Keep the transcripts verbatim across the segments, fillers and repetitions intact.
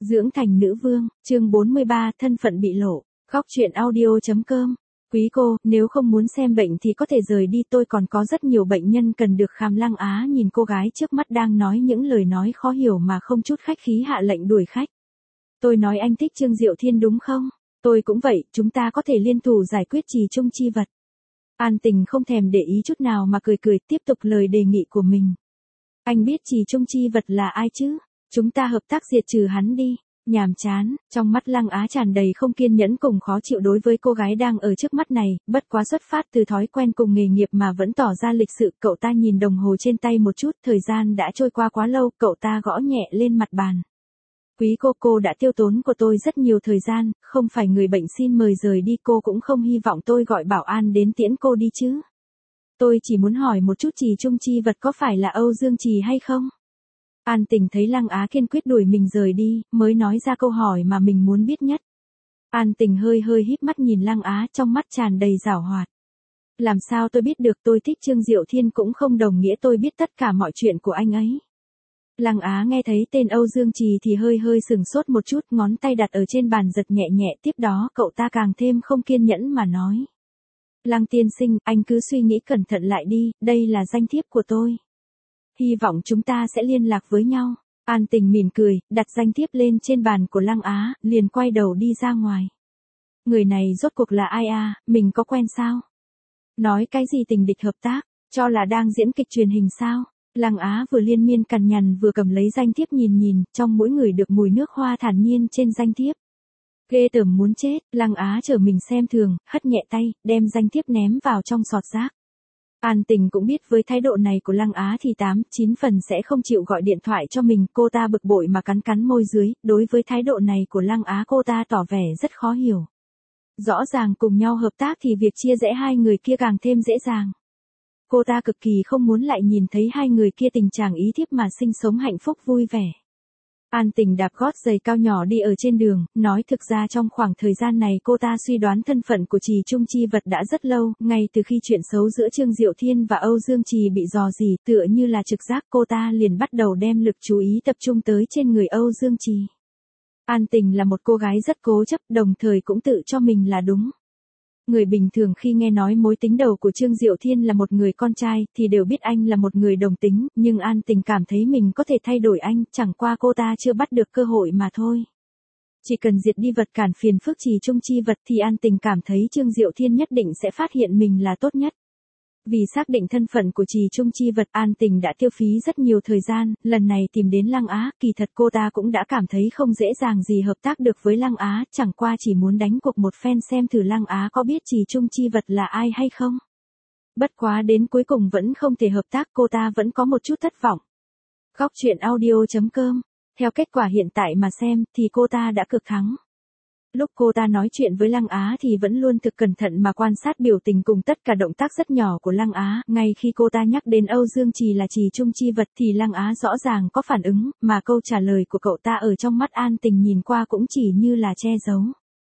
Dưỡng thành nữ vương, chương bốn mươi ba, thân phận bị lộ. Góc truyện audio.com. Quý cô, nếu không muốn xem bệnh thì có thể rời đi, tôi còn có rất nhiều bệnh nhân cần được khám. Lăng Á nhìn cô gái trước mắt đang nói những lời nói khó hiểu mà không chút khách khí hạ lệnh đuổi khách. Tôi nói anh thích Trương Diệu Thiên đúng không? Tôi cũng vậy, chúng ta có thể liên thủ giải quyết Trì Trung chi vật. An Tình không thèm để ý chút nào mà cười cười tiếp tục lời đề nghị của mình. Anh biết Trì Trung chi vật là ai chứ? Chúng ta hợp tác diệt trừ hắn đi. Nhàm chán, trong mắt Lăng Á tràn đầy không kiên nhẫn cùng khó chịu đối với cô gái đang ở trước mắt này, bất quá xuất phát từ thói quen cùng nghề nghiệp mà vẫn tỏ ra lịch sự. Cậu ta nhìn đồng hồ trên tay một chút, thời gian đã trôi qua quá lâu, cậu ta gõ nhẹ lên mặt bàn. Quý cô, cô đã tiêu tốn của tôi rất nhiều thời gian, không phải người bệnh xin mời rời đi, cô cũng không hy vọng tôi gọi bảo an đến tiễn cô đi chứ. Tôi chỉ muốn hỏi một chút, Trì Trung chi vật có phải là Âu Dương Trì hay không? An Tình thấy Lăng Á kiên quyết đuổi mình rời đi, mới nói ra câu hỏi mà mình muốn biết nhất. An Tình hơi hơi híp mắt nhìn Lăng Á, trong mắt tràn đầy giảo hoạt. Làm sao tôi biết được, tôi thích Trương Diệu Thiên cũng không đồng nghĩa tôi biết tất cả mọi chuyện của anh ấy. Lăng Á nghe thấy tên Âu Dương Trì thì hơi hơi sừng sốt một chút, ngón tay đặt ở trên bàn giật nhẹ nhẹ, tiếp đó cậu ta càng thêm không kiên nhẫn mà nói. Lăng tiên sinh, anh cứ suy nghĩ cẩn thận lại đi, đây là danh thiếp của tôi. Hy vọng chúng ta sẽ liên lạc với nhau. An Tình mỉm cười, đặt danh thiếp lên trên bàn của Lăng Á, liền quay đầu đi ra ngoài. Người này rốt cuộc là ai à, mình có quen sao? Nói cái gì tình địch hợp tác, cho là đang diễn kịch truyền hình sao? Lăng Á vừa liên miên cằn nhằn vừa cầm lấy danh thiếp nhìn nhìn, trong mỗi người được mùi nước hoa thản nhiên trên danh thiếp. Ghê tởm muốn chết, Lăng Á trở mình xem thường, hất nhẹ tay, đem danh thiếp ném vào trong sọt rác. An Tình cũng biết với thái độ này của Lăng Á thì tám, chín phần sẽ không chịu gọi điện thoại cho mình, cô ta bực bội mà cắn cắn môi dưới, đối với thái độ này của Lăng Á cô ta tỏ vẻ rất khó hiểu. Rõ ràng cùng nhau hợp tác thì việc chia rẽ hai người kia càng thêm dễ dàng. Cô ta cực kỳ không muốn lại nhìn thấy hai người kia tình trạng ý thiếp mà sinh sống hạnh phúc vui vẻ. An Tình đạp gót giày cao nhỏ đi ở trên đường, nói thực ra trong khoảng thời gian này cô ta suy đoán thân phận của Trì Trung chi vật đã rất lâu, ngay từ khi chuyện xấu giữa Trương Diệu Thiên và Âu Dương Trì bị rò rỉ, tựa như là trực giác, cô ta liền bắt đầu đem lực chú ý tập trung tới trên người Âu Dương Trì. An Tình là một cô gái rất cố chấp, đồng thời cũng tự cho mình là đúng. Người bình thường khi nghe nói mối tính đầu của Trương Diệu Thiên là một người con trai, thì đều biết anh là một người đồng tính, nhưng An Tình cảm thấy mình có thể thay đổi anh, chẳng qua cô ta chưa bắt được cơ hội mà thôi. Chỉ cần diệt đi vật cản phiền phức Trì Trung chi vật thì An Tình cảm thấy Trương Diệu Thiên nhất định sẽ phát hiện mình là tốt nhất. Vì xác định thân phận của Trì Trung chi vật, An Tình đã tiêu phí rất nhiều thời gian, lần này tìm đến Lăng Á, kỳ thật cô ta cũng đã cảm thấy không dễ dàng gì hợp tác được với Lăng Á, chẳng qua chỉ muốn đánh cuộc một phen xem thử Lăng Á có biết Trì Trung chi vật là ai hay không. Bất quá đến cuối cùng vẫn không thể hợp tác, cô ta vẫn có một chút thất vọng. Góc truyện audio.com. Theo kết quả hiện tại mà xem thì cô ta đã cực thắng. Lúc cô ta nói chuyện với Lăng Á thì vẫn luôn thực cẩn thận mà quan sát biểu tình cùng tất cả động tác rất nhỏ của Lăng Á, ngay khi cô ta nhắc đến Âu Dương Trì là Trì Trung chi vật thì Lăng Á rõ ràng có phản ứng, mà câu trả lời của cậu ta ở trong mắt An Tình nhìn qua cũng chỉ như là che giấu.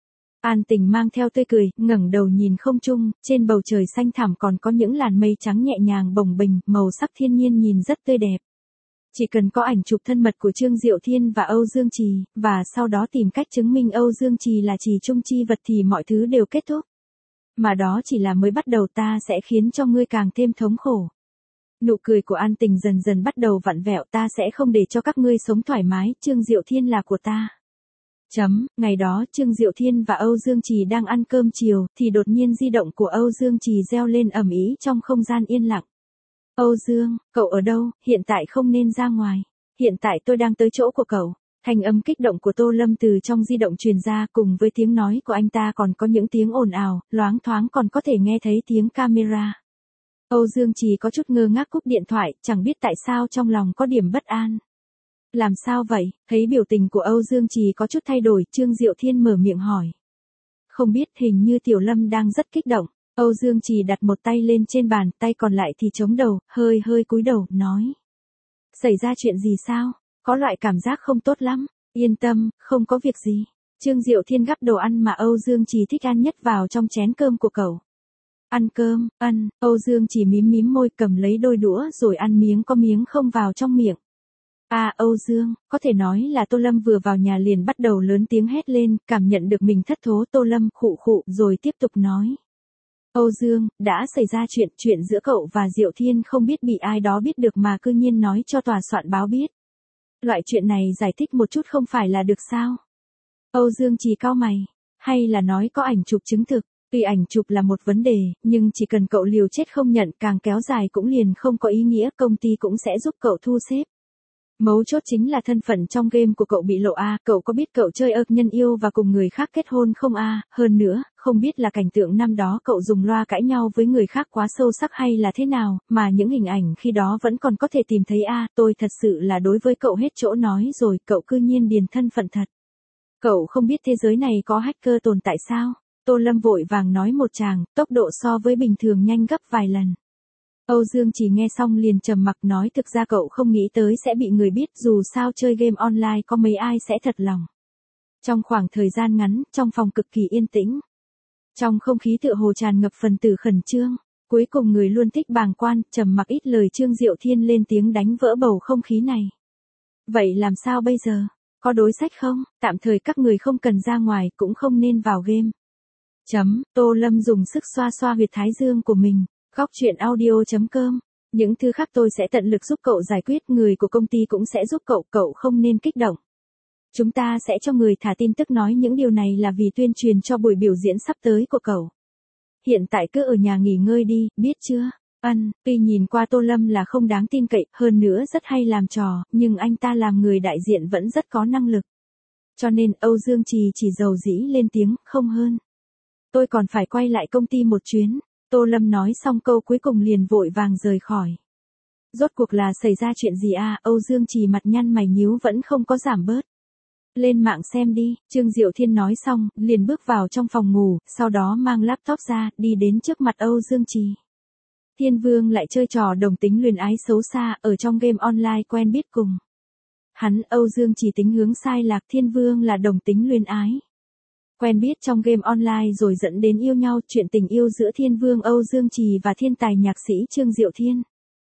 An Tình mang theo tươi cười, ngẩng đầu nhìn không trung, trên bầu trời xanh thẳm còn có những làn mây trắng nhẹ nhàng bồng bềnh, màu sắc thiên nhiên nhìn rất tươi đẹp. Chỉ cần có ảnh chụp thân mật của Trương Diệu Thiên và Âu Dương Trì, và sau đó tìm cách chứng minh Âu Dương Trì là Trì Trung chi vật thì mọi thứ đều kết thúc. Mà đó chỉ là mới bắt đầu, ta sẽ khiến cho ngươi càng thêm thống khổ. Nụ cười của An Tình dần dần bắt đầu vặn vẹo, ta sẽ không để cho các ngươi sống thoải mái, Trương Diệu Thiên là của ta. Chấm, ngày đó Trương Diệu Thiên và Âu Dương Trì đang ăn cơm chiều, thì đột nhiên di động của Âu Dương Trì reo lên ầm ĩ trong không gian yên lặng. Âu Dương, cậu ở đâu, hiện tại không nên ra ngoài. Hiện tại tôi đang tới chỗ của cậu. Thanh âm kích động của Tô Lâm từ trong di động truyền ra, cùng với tiếng nói của anh ta còn có những tiếng ồn ào, loáng thoáng còn có thể nghe thấy tiếng camera. Âu Dương Trì có chút ngơ ngác cúp điện thoại, chẳng biết tại sao trong lòng có điểm bất an. Làm sao vậy? Thấy biểu tình của Âu Dương Trì có chút thay đổi, Trương Diệu Thiên mở miệng hỏi. Không biết, hình như Tiểu Lâm đang rất kích động. Âu Dương Trì đặt một tay lên trên bàn, tay còn lại thì chống đầu, hơi hơi cúi đầu, nói. Xảy ra chuyện gì sao? Có loại cảm giác không tốt lắm. Yên tâm, không có việc gì. Trương Diệu Thiên gắp đồ ăn mà Âu Dương Trì thích ăn nhất vào trong chén cơm của cậu. Ăn cơm, ăn, Âu Dương Trì mím mím môi cầm lấy đôi đũa rồi ăn miếng có miếng không vào trong miệng. À Âu Dương, có thể nói là Tô Lâm vừa vào nhà liền bắt đầu lớn tiếng hét lên, cảm nhận được mình thất thố. Tô Lâm khụ khụ rồi tiếp tục nói. Âu Dương, đã xảy ra chuyện, chuyện giữa cậu và Diệu Thiên không biết bị ai đó biết được mà cư nhiên nói cho tòa soạn báo biết. Loại chuyện này giải thích một chút không phải là được sao? Âu Dương chỉ cau mày, hay là nói có ảnh chụp chứng thực, tuy ảnh chụp là một vấn đề, nhưng chỉ cần cậu liều chết không nhận càng kéo dài cũng liền không có ý nghĩa, công ty cũng sẽ giúp cậu thu xếp. Mấu chốt chính là thân phận trong game của cậu bị lộ a, à, cậu có biết cậu chơi ơ nhân yêu và cùng người khác kết hôn không a, à? Hơn nữa, không biết là cảnh tượng năm đó cậu dùng loa cãi nhau với người khác quá sâu sắc hay là thế nào, mà những hình ảnh khi đó vẫn còn có thể tìm thấy a, à, tôi thật sự là đối với cậu hết chỗ nói rồi, cậu cư nhiên điền thân phận thật. Cậu không biết thế giới này có hacker tồn tại sao? Tô Lâm vội vàng nói một tràng, tốc độ so với bình thường nhanh gấp vài lần. Âu Dương chỉ nghe xong liền trầm mặc nói thực ra cậu không nghĩ tới sẽ bị người biết, dù sao chơi game online có mấy ai sẽ thật lòng. Trong khoảng thời gian ngắn, trong phòng cực kỳ yên tĩnh. Trong không khí tựa hồ tràn ngập phần tử khẩn trương, cuối cùng người luôn thích bàng quan, trầm mặc ít lời Trương Diệu Thiên lên tiếng đánh vỡ bầu không khí này. Vậy làm sao bây giờ? Có đối sách không? Tạm thời các người không cần ra ngoài, cũng không nên vào game. Chấm, Tô Lâm dùng sức xoa xoa huyệt thái dương của mình. Góc truyện audio.com. Những thứ khác tôi sẽ tận lực giúp cậu giải quyết, người của công ty cũng sẽ giúp cậu, cậu không nên kích động. Chúng ta sẽ cho người thả tin tức nói những điều này là vì tuyên truyền cho buổi biểu diễn sắp tới của cậu. Hiện tại cứ ở nhà nghỉ ngơi đi, biết chưa? Ân, tuy nhìn qua Tô Lâm là không đáng tin cậy, hơn nữa rất hay làm trò, nhưng anh ta làm người đại diện vẫn rất có năng lực. Cho nên Âu Dương Trì chỉ dầu dĩ lên tiếng, không hơn. Tôi còn phải quay lại công ty một chuyến. Tô Lâm nói xong câu cuối cùng liền vội vàng rời khỏi. Rốt cuộc là xảy ra chuyện gì à? Âu Dương Trì mặt nhăn mày nhíu vẫn không có giảm bớt. Lên mạng xem đi, Trương Diệu Thiên nói xong, liền bước vào trong phòng ngủ, sau đó mang laptop ra, đi đến trước mặt Âu Dương Trì. Thiên Vương lại chơi trò đồng tính luyến ái xấu xa, ở trong game online quen biết cùng. Hắn Âu Dương Trì tính hướng sai lạc, Thiên Vương là đồng tính luyến ái. Quen biết trong game online rồi dẫn đến yêu nhau, chuyện tình yêu giữa Thiên Vương Âu Dương Trì và thiên tài nhạc sĩ Trương Diệu Thiên.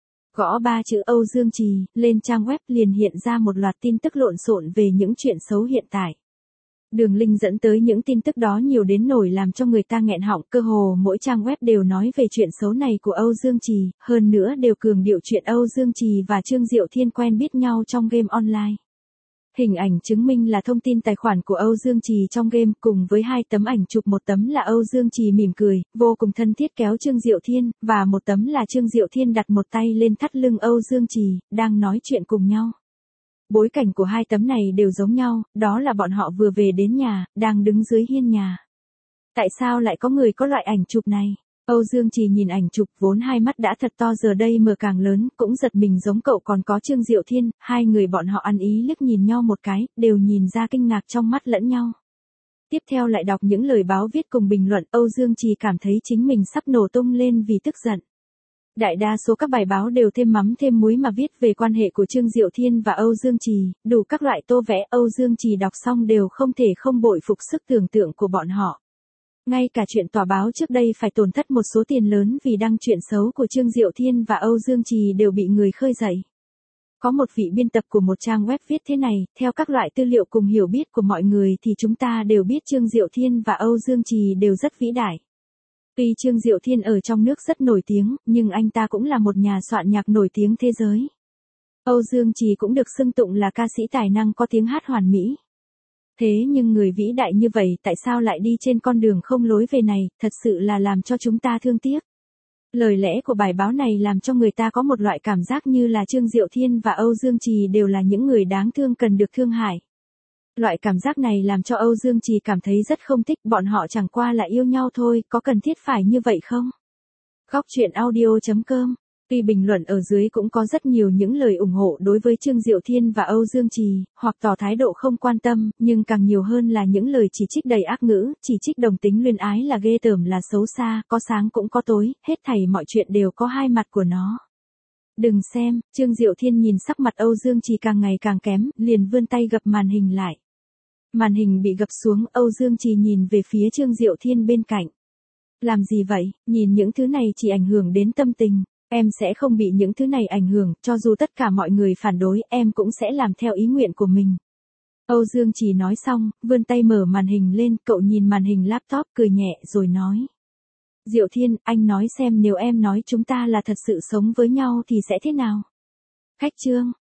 Gõ ba chữ Âu Dương Trì, lên trang web liền hiện ra một loạt tin tức lộn xộn về những chuyện xấu hiện tại. Đường link dẫn tới những tin tức đó nhiều đến nổi làm cho người ta nghẹn họng, cơ hồ mỗi trang web đều nói về chuyện xấu này của Âu Dương Trì, hơn nữa đều cường điệu chuyện Âu Dương Trì và Trương Diệu Thiên quen biết nhau trong game online. Hình ảnh chứng minh là thông tin tài khoản của Âu Dương Trì trong game, cùng với hai tấm ảnh chụp, một tấm là Âu Dương Trì mỉm cười, vô cùng thân thiết kéo Trương Diệu Thiên, và một tấm là Trương Diệu Thiên đặt một tay lên thắt lưng Âu Dương Trì, đang nói chuyện cùng nhau. Bối cảnh của hai tấm này đều giống nhau, đó là bọn họ vừa về đến nhà, đang đứng dưới hiên nhà. Tại sao lại có người có loại ảnh chụp này? Âu Dương Trì nhìn ảnh chụp vốn hai mắt đã thật to giờ đây mở càng lớn, cũng giật mình giống cậu còn có Trương Diệu Thiên, hai người bọn họ ăn ý liếc nhìn nhau một cái, đều nhìn ra kinh ngạc trong mắt lẫn nhau. Tiếp theo lại đọc những lời báo viết cùng bình luận, Âu Dương Trì cảm thấy chính mình sắp nổ tung lên vì tức giận. Đại đa số các bài báo đều thêm mắm thêm muối mà viết về quan hệ của Trương Diệu Thiên và Âu Dương Trì, đủ các loại tô vẽ, Âu Dương Trì đọc xong đều không thể không bội phục sức tưởng tượng của bọn họ. Ngay cả chuyện tòa báo trước đây phải tổn thất một số tiền lớn vì đăng chuyện xấu của Trương Diệu Thiên và Âu Dương Trì đều bị người khơi dậy. Có một vị biên tập của một trang web viết thế này, theo các loại tư liệu cùng hiểu biết của mọi người thì chúng ta đều biết Trương Diệu Thiên và Âu Dương Trì đều rất vĩ đại. Tuy Trương Diệu Thiên ở trong nước rất nổi tiếng, nhưng anh ta cũng là một nhà soạn nhạc nổi tiếng thế giới. Âu Dương Trì cũng được xưng tụng là ca sĩ tài năng có tiếng hát hoàn mỹ. Thế nhưng người vĩ đại như vậy tại sao lại đi trên con đường không lối về này, thật sự là làm cho chúng ta thương tiếc. Lời lẽ của bài báo này làm cho người ta có một loại cảm giác như là Trương Diệu Thiên và Âu Dương Trì đều là những người đáng thương cần được thương hại. Loại cảm giác này làm cho Âu Dương Trì cảm thấy rất không thích, bọn họ chẳng qua là yêu nhau thôi, có cần thiết phải như vậy không? Góc truyện audio.com. Tuy bình luận ở dưới cũng có rất nhiều những lời ủng hộ đối với Trương Diệu Thiên và Âu Dương Trì, hoặc tỏ thái độ không quan tâm, nhưng càng nhiều hơn là những lời chỉ trích đầy ác ngữ, chỉ trích đồng tính luyến ái là ghê tởm, là xấu xa, có sáng cũng có tối, hết thảy mọi chuyện đều có hai mặt của nó. Đừng xem, Trương Diệu Thiên nhìn sắc mặt Âu Dương Trì càng ngày càng kém, liền vươn tay gập màn hình lại. Màn hình bị gập xuống, Âu Dương Trì nhìn về phía Trương Diệu Thiên bên cạnh. Làm gì vậy, nhìn những thứ này chỉ ảnh hưởng đến tâm tình. Em sẽ không bị những thứ này ảnh hưởng, cho dù tất cả mọi người phản đối, em cũng sẽ làm theo ý nguyện của mình. Âu Dương Trì nói xong, vươn tay mở màn hình lên, cậu nhìn màn hình laptop cười nhẹ rồi nói. Diệu Thiên, anh nói xem nếu em nói chúng ta là thật sự sống với nhau thì sẽ thế nào? Khách trương.